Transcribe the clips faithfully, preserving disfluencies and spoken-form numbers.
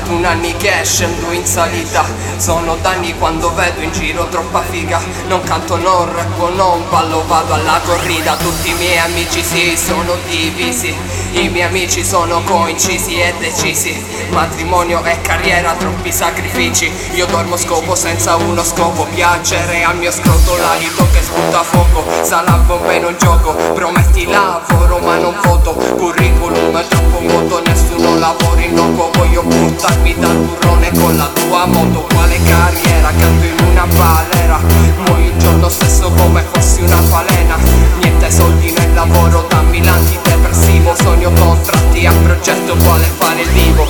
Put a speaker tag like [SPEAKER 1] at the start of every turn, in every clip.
[SPEAKER 1] ventuno anni che scendo in salita. Sono danni quando vedo in giro troppa figa. Non canto, non rappo, non ballo, vado alla corrida. Tutti i miei amici si sono divisi, i miei amici sono coincisi e decisi. Matrimonio e carriera, troppi sacrifici. Io dormo scopo senza uno scopo. Piacere al mio scroto, l'alito che sputa fuoco. Sala bombe non gioco, prometti lavoro ma non voto. Curriculum è troppo vuoto, nessuno lavora in loco. Voglio buttarmi dal burrone con la tua moto. Quale carriera? Canto in una balera. Muoio il giorno stesso come fossi una falena. Niente soldi nel lavoro, dammi l'antidepressivo. Sogno contratti a progetto, quale fare il vivo.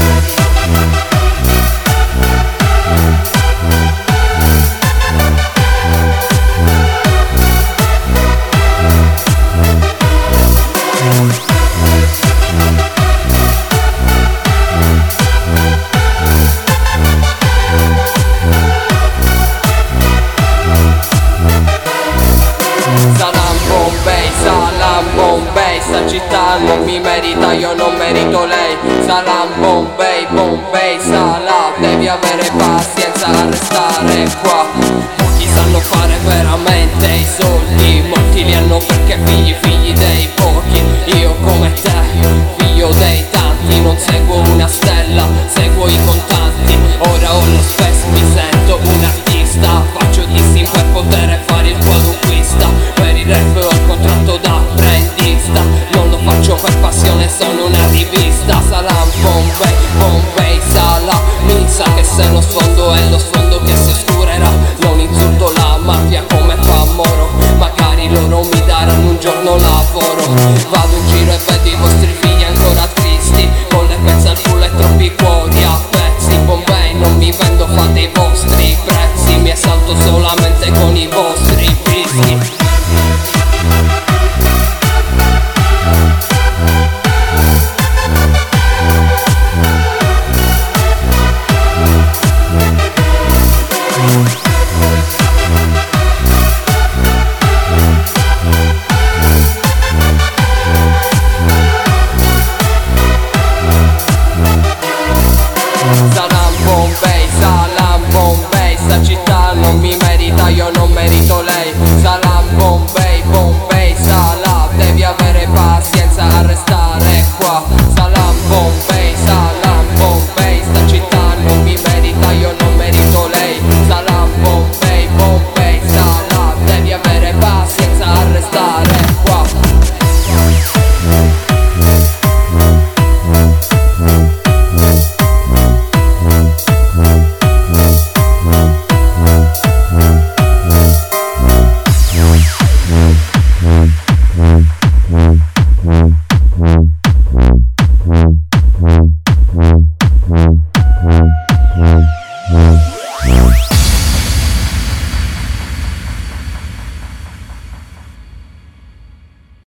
[SPEAKER 1] Salam Bombay, Salam Bombay, sta città non mi merita, io non merito lei. Salam Bombay, Bombay, Salam, devi avere pazienza a restare qua. Pochi sanno fare veramente i soldi, molti li hanno perché figli, figli dei pochi. Io come te, figlio dei tanti, non seguo una stella, seguo i contenuti.